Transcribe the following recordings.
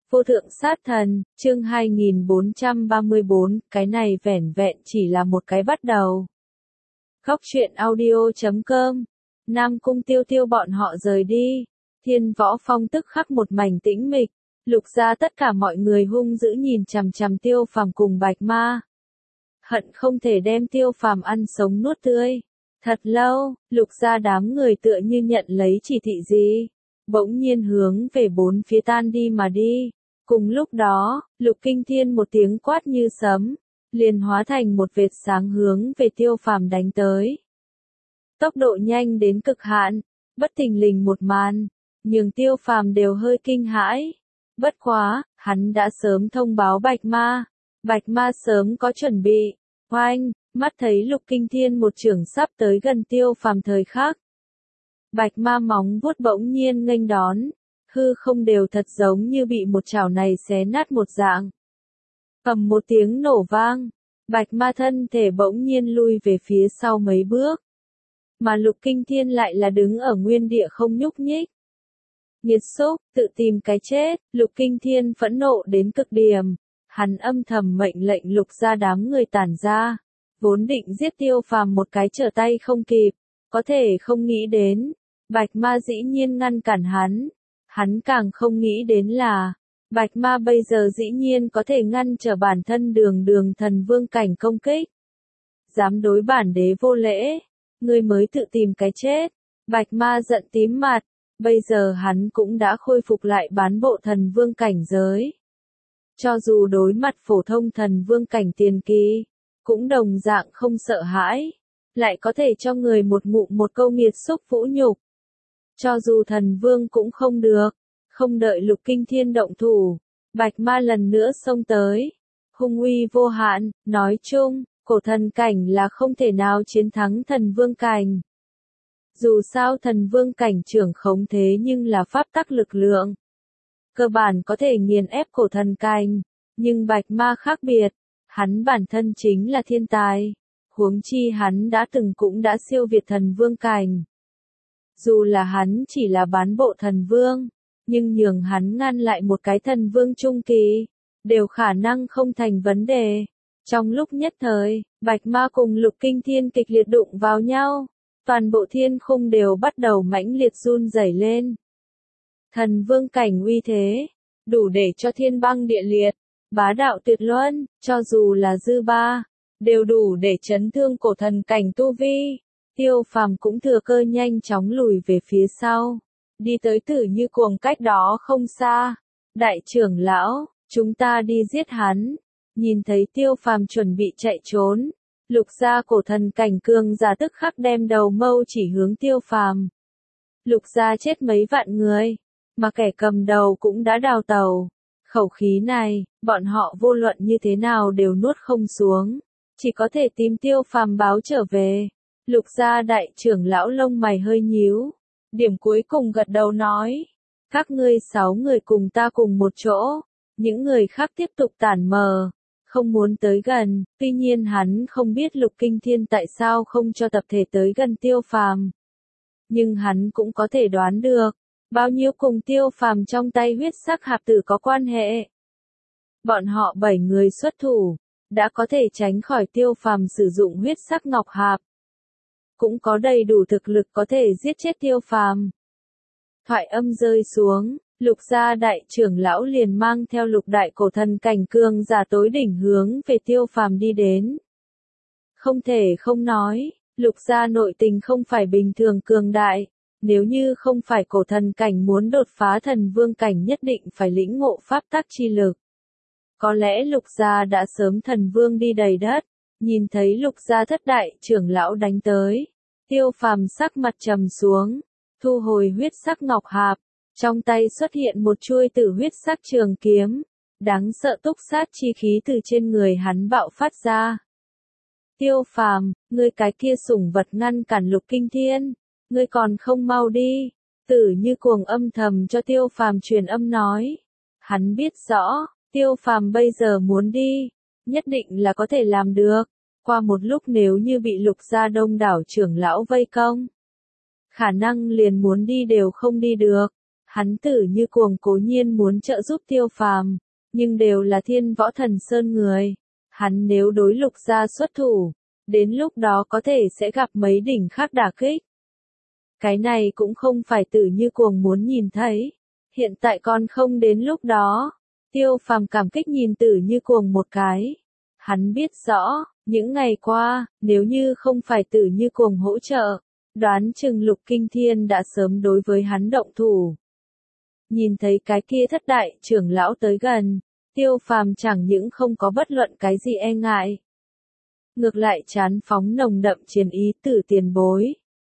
Vô thượng sát thần, chương 2434, cái này vẻn vẹn chỉ là một cái bắt đầu. Góc truyện audio.com, Nam Cung Tiêu Tiêu bọn họ rời đi, Thiên Võ Phong tức khắc một mảnh tĩnh mịch, Lục gia tất cả mọi người hung dữ nhìn chằm chằm Tiêu Phàm cùng Bạch Ma. Hận không thể đem Tiêu Phàm ăn sống nuốt tươi. Thật lâu, Lục gia đám người tựa như nhận lấy chỉ thị gì, bỗng nhiên hướng về bốn phía tan đi mà đi. Cùng lúc đó, Lục Kinh Thiên một tiếng quát như sấm, liền hóa thành một vệt sáng hướng về Tiêu Phàm đánh tới. Tốc độ nhanh đến cực hạn, bất thình lình một màn, nhường Tiêu Phàm đều hơi kinh hãi. Bất quá, hắn đã sớm thông báo Bạch Ma sớm có chuẩn bị. Oanh, mắt thấy Lục Kinh Thiên một chưởng sắp tới gần Tiêu Phàm thời khắc. Bạch Ma móng vuốt bỗng nhiên nghênh đón, hư không đều thật giống như bị một chảo này xé nát một dạng. Ầm một tiếng nổ vang, Bạch Ma thân thể bỗng nhiên lui về phía sau mấy bước. Mà Lục Kinh Thiên lại là đứng ở nguyên địa không nhúc nhích. Nghiệt xúc, tự tìm cái chết, Lục Kinh Thiên phẫn nộ đến cực điểm. Hắn âm thầm mệnh lệnh Lục gia đám người tản ra, vốn định giết Tiêu Phàm một cái trở tay không kịp, có thể không nghĩ đến, Bạch Ma dĩ nhiên ngăn cản hắn. Hắn càng không nghĩ đến là, Bạch Ma bây giờ dĩ nhiên có thể ngăn trở bản thân đường thần vương cảnh công kích. Dám đối bản đế vô lễ, ngươi mới tự tìm cái chết. Bạch Ma giận tím mặt, bây giờ hắn cũng đã khôi phục lại bán bộ thần vương cảnh giới. Cho dù đối mặt phổ thông thần vương cảnh tiền kỳ, cũng đồng dạng không sợ hãi, lại có thể cho người một ngụm một câu nghiệt xúc vũ nhục. Cho dù thần vương cũng không được, không đợi Lục Kinh Thiên động thủ, Bạch Ma lần nữa xông tới, hung uy vô hạn, nói chung, cổ thần cảnh là không thể nào chiến thắng thần vương cảnh. Dù sao thần vương cảnh trưởng khống thế nhưng là pháp tắc lực lượng, cơ bản có thể nghiền ép cổ thần cảnh, nhưng Bạch Ma khác biệt, hắn bản thân chính là thiên tài, huống chi hắn cũng đã siêu việt thần vương cảnh. Dù là hắn chỉ là bán bộ thần vương, nhưng nhường hắn ngăn lại một cái thần vương trung kỳ, đều khả năng không thành vấn đề. Trong lúc nhất thời, Bạch Ma cùng Lục Kinh Thiên kịch liệt đụng vào nhau, toàn bộ thiên khung đều bắt đầu mãnh liệt run rẩy lên. Thần vương cảnh uy thế, đủ để cho thiên băng địa liệt, bá đạo tuyệt luân, cho dù là dư ba, đều đủ để chấn thương cổ thần cảnh tu vi. Tiêu Phàm cũng thừa cơ nhanh chóng lùi về phía sau, đi tới Tử Như Cuồng cách đó không xa. Đại trưởng lão, chúng ta đi giết hắn. Nhìn thấy Tiêu Phàm chuẩn bị chạy trốn, Lục gia cổ thần cảnh cường giả tức khắc đem đầu mâu chỉ hướng Tiêu Phàm. Lục gia chết mấy vạn người, mà kẻ cầm đầu cũng đã đào tàu. Khẩu khí này, bọn họ vô luận như thế nào đều nuốt không xuống, chỉ có thể tìm Tiêu Phàm báo trở về. Lục gia đại trưởng lão lông mày hơi nhíu, điểm cuối cùng gật đầu nói, các ngươi 6 người cùng ta cùng một chỗ, những người khác tiếp tục tản mờ, không muốn tới gần. Tuy nhiên hắn không biết Lục Kinh Thiên tại sao không cho tập thể tới gần Tiêu Phàm, nhưng hắn cũng có thể đoán được, bao nhiêu cùng Tiêu Phàm trong tay huyết sắc hạp tử có quan hệ. Bọn họ 7 người xuất thủ, đã có thể tránh khỏi Tiêu Phàm sử dụng huyết sắc ngọc hạp, cũng có đầy đủ thực lực có thể giết chết Tiêu Phàm. Thoại âm rơi xuống, Lục gia đại trưởng lão liền mang theo Lục đại cổ thần cảnh cường giả tối đỉnh hướng về Tiêu Phàm đi đến. Không thể không nói, Lục gia nội tình không phải bình thường cường đại, nếu như không phải cổ thần cảnh muốn đột phá thần vương cảnh nhất định phải lĩnh ngộ pháp tắc chi lực. Có lẽ Lục gia đã sớm thần vương đi đầy đất. Nhìn thấy Lục gia thất đại trưởng lão đánh tới, Tiêu Phàm sắc mặt trầm xuống, thu hồi huyết sắc ngọc hạp, trong tay xuất hiện một chuôi tử huyết sắc trường kiếm, đáng sợ túc sát chi khí từ trên người hắn bạo phát ra. Tiêu Phàm, ngươi cái kia sủng vật ngăn cản Lục Kinh Thiên, ngươi còn không mau đi. Tử Như Cuồng âm thầm cho Tiêu Phàm truyền âm nói, hắn biết rõ, Tiêu Phàm bây giờ muốn đi, nhất định là có thể làm được. Qua một lúc nếu như bị Lục gia đông đảo trưởng lão vây công, khả năng liền muốn đi đều không đi được. Hắn Tử Như Cuồng cố nhiên muốn trợ giúp Tiêu Phàm, nhưng đều là Thiên Võ Thần Sơn người. Hắn nếu đối Lục gia xuất thủ, đến lúc đó có thể sẽ gặp mấy đỉnh khác đả kích. Cái này cũng không phải Tử Như Cuồng muốn nhìn thấy. Hiện tại còn không đến lúc đó. Tiêu Phàm cảm kích nhìn Tử Như Cuồng một cái. Hắn biết rõ, những ngày qua, nếu như không phải Tử Như Cuồng hỗ trợ, đoán chừng Lục Kinh Thiên đã sớm đối với hắn động thủ. Nhìn thấy cái kia thất đại trưởng lão tới gần, Tiêu Phàm chẳng những không có bất luận cái gì e ngại. Ngược lại chán phóng nồng đậm chiến ý Tử tiền bối.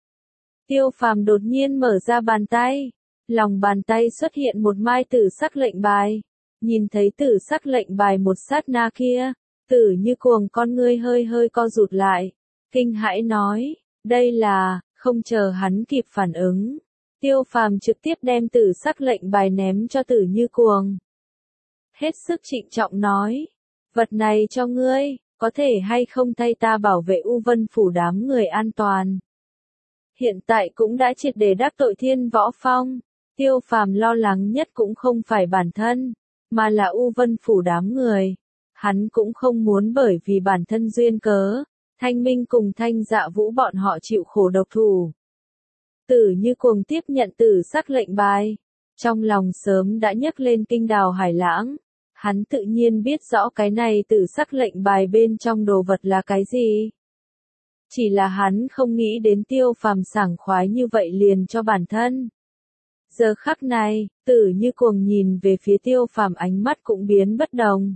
Tiêu Phàm đột nhiên mở ra bàn tay, lòng bàn tay xuất hiện một mai tử sắc lệnh bài. Nhìn thấy tử sắc lệnh bài một sát na kia, Tử Như Cuồng con ngươi hơi hơi co rụt lại, kinh hãi nói, đây là, không chờ hắn kịp phản ứng. Tiêu Phàm trực tiếp đem tử sắc lệnh bài ném cho Tử Như Cuồng. Hết sức trịnh trọng nói, vật này cho ngươi, có thể hay không thay ta bảo vệ U Vân Phủ đám người an toàn. Hiện tại cũng đã triệt để đắc tội Thiên Võ Phong, Tiêu Phàm lo lắng nhất cũng không phải bản thân, mà là U Vân Phủ đám người. Hắn cũng không muốn bởi vì bản thân duyên cớ, Thanh Minh cùng Thanh Dạ Vũ bọn họ chịu khổ độc thủ. Tử Như Cuồng tiếp nhận tử sắc lệnh bài, trong lòng sớm đã nhấc lên kinh đào hải lãng. Hắn tự nhiên biết rõ cái này tử sắc lệnh bài bên trong đồ vật là cái gì. Chỉ là hắn không nghĩ đến Tiêu Phàm sảng khoái như vậy liền cho bản thân. Giờ khắc này, Tử Như Cuồng nhìn về phía Tiêu Phàm ánh mắt cũng biến bất đồng.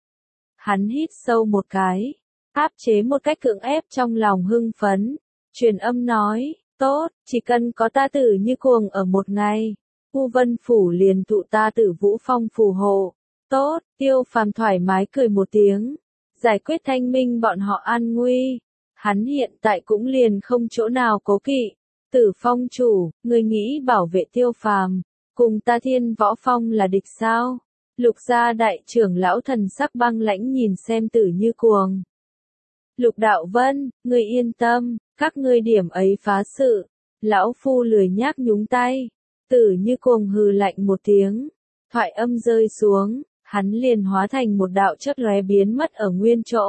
Hắn hít sâu một cái, áp chế một cách cưỡng ép trong lòng hưng phấn, truyền âm nói, tốt, chỉ cần có ta Tử Như Cuồng ở một ngày, U Vân Phủ liền thụ ta Tử Vũ Phong phù hộ. Tốt, Tiêu Phàm thoải mái cười một tiếng, giải quyết Thanh Minh bọn họ an nguy. Hắn hiện tại cũng liền không chỗ nào cố kỵ. Tử Phong chủ, người nghĩ bảo vệ Tiêu Phàm, cùng ta Thiên Võ Phong là địch sao? Lục gia đại trưởng lão thần sắc băng lãnh nhìn xem Tử Như Cuồng. Lục Đạo Vân, người yên tâm, các ngươi điểm ấy phá sự, lão phu lười nhác nhúng tay. Tử Như Cuồng hừ lạnh một tiếng, thoại âm rơi xuống, hắn liền hóa thành một đạo chớp lóe biến mất ở nguyên chỗ.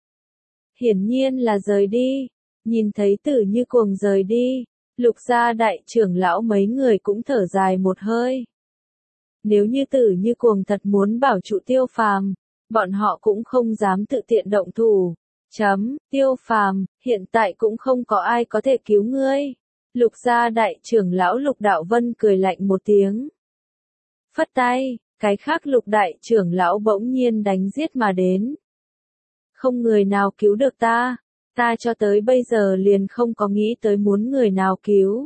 Hiển nhiên là rời đi, nhìn thấy Tử Như Cuồng rời đi, Lục gia đại trưởng lão mấy người cũng thở dài một hơi. Nếu như Tử Như Cuồng thật muốn bảo trụ Tiêu Phàm, bọn họ cũng không dám tự tiện động thủ. Tiêu Phàm, hiện tại cũng không có ai có thể cứu ngươi. Lục gia đại trưởng lão Lục Đạo Vân cười lạnh một tiếng. Phất tay, cái khác Lục đại trưởng lão bỗng nhiên đánh giết mà đến. Không người nào cứu được ta cho tới bây giờ liền không có nghĩ tới muốn người nào cứu.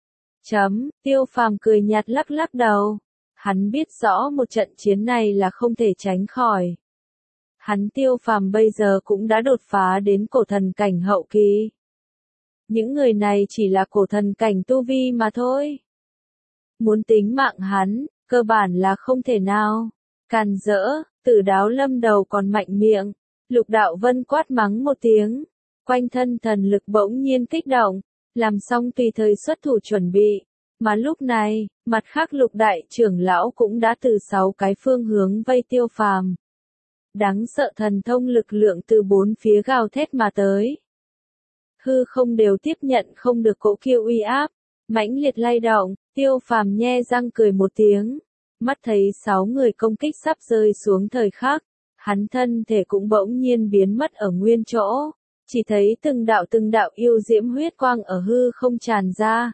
Tiêu Phàm cười nhạt lắc lắc đầu. Hắn biết rõ một trận chiến này là không thể tránh khỏi. Hắn Tiêu Phàm bây giờ cũng đã đột phá đến cổ thần cảnh hậu kỳ. Những người này chỉ là cổ thần cảnh tu vi mà thôi. Muốn tính mạng hắn, cơ bản là không thể nào. Càn rỡ, Tử Đáo Lâm đầu còn mạnh miệng. Lục Đạo Vân quát mắng một tiếng. Quanh thân thần lực bỗng nhiên kích động, làm xong tùy thời xuất thủ chuẩn bị. Mà lúc này, mặt khác Lục đại trưởng lão cũng đã từ 6 cái phương hướng vây Tiêu Phàm. Đáng sợ thần thông lực lượng từ 4 phía gào thét mà tới. Hư không đều tiếp nhận không được cỗ kiêu uy áp, mãnh liệt lay động, Tiêu Phàm nhe răng cười một tiếng. Mắt thấy 6 người công kích sắp rơi xuống thời khắc, hắn thân thể cũng bỗng nhiên biến mất ở nguyên chỗ. Chỉ thấy từng đạo yêu diễm huyết quang ở hư không tràn ra.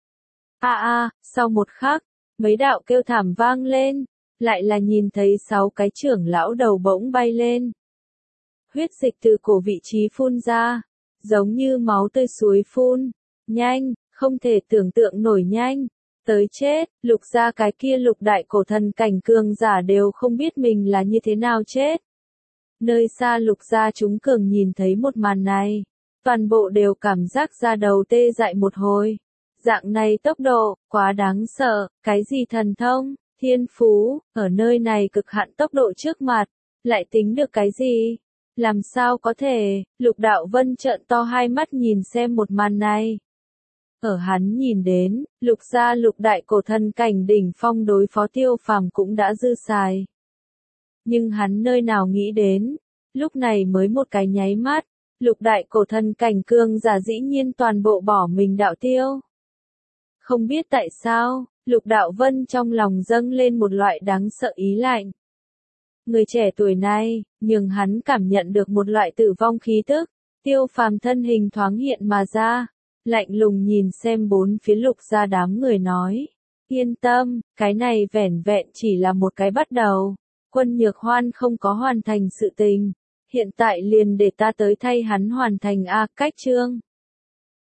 Sau một khắc, mấy đạo kêu thảm vang lên, lại là nhìn thấy 6 cái trưởng lão đầu bỗng bay lên. Huyết dịch từ cổ vị trí phun ra, giống như máu tươi suối phun, nhanh, không thể tưởng tượng nổi nhanh, tới chết, Lục gia cái kia Lục đại cổ thần cảnh cường giả đều không biết mình là như thế nào chết. Nơi xa Lục gia chúng cường nhìn thấy một màn này, toàn bộ đều cảm giác da đầu tê dại một hồi. Dạng này tốc độ, quá đáng sợ, cái gì thần thông, thiên phú, ở nơi này cực hạn tốc độ trước mặt, lại tính được cái gì? Làm sao có thể? Lục Đạo Vân trợn to hai mắt nhìn xem một màn này. Ở hắn nhìn đến, Lục gia Lục đại cổ thần cảnh đỉnh phong đối phó Tiêu Phàm cũng đã dư xài. Nhưng hắn nơi nào nghĩ đến, lúc này mới một cái nháy mắt, Lục đại cổ thần cảnh cương giả dĩ nhiên toàn bộ bỏ mình đạo tiêu. Không biết tại sao, Lục Đạo Vân trong lòng dâng lên một loại đáng sợ ý lạnh. Người trẻ tuổi này, nhưng hắn cảm nhận được một loại tử vong khí tức, Tiêu Phàm thân hình thoáng hiện mà ra, lạnh lùng nhìn xem bốn phía Lục gia đám người nói. Yên tâm, cái này vẻn vẹn chỉ là một cái bắt đầu. Quân Nhược Hoan không có hoàn thành sự tình. Hiện tại liền để ta tới thay hắn hoàn thành cách chương.